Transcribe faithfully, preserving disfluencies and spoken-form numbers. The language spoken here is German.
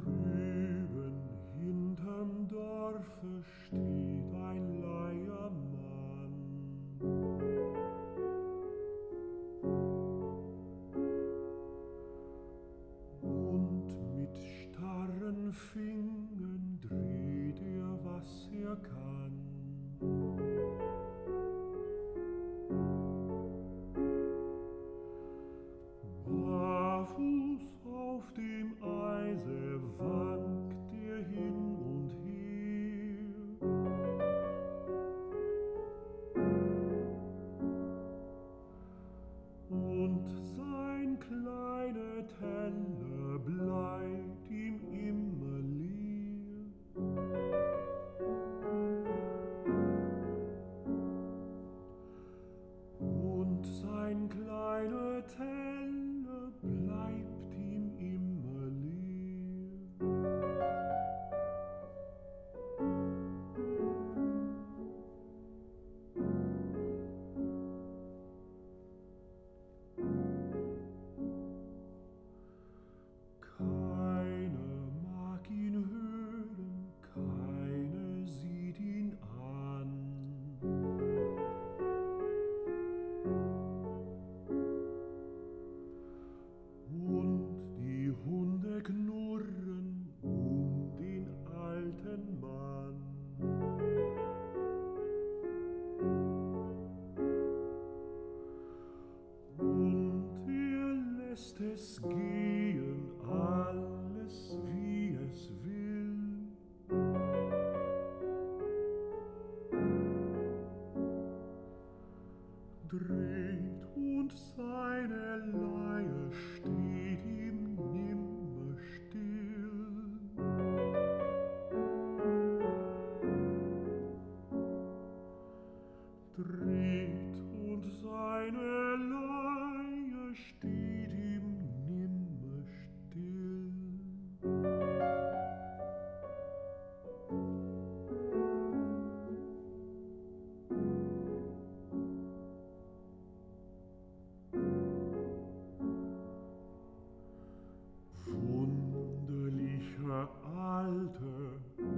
Drüben hinterm Dorfe steht ein Leiermann und mit starren Fingern dreht er, was er kann. Barfuß auf dem Eise wankt er hin und her. Und sein kleiner Teller bleibt ihm immer leer. Und sein kleiner Teller bleibt ihm immer leer. Keiner mag ihn hören, keiner sieht ihn an. Und die Hunde knurren um den alten Mann. Und er lässt es gehen, alles wie es will. Dreht und seine Leier steht ihm nimmer still. Dreht und seine Leier steht ihm nimmer still. Wunderlicher Alter,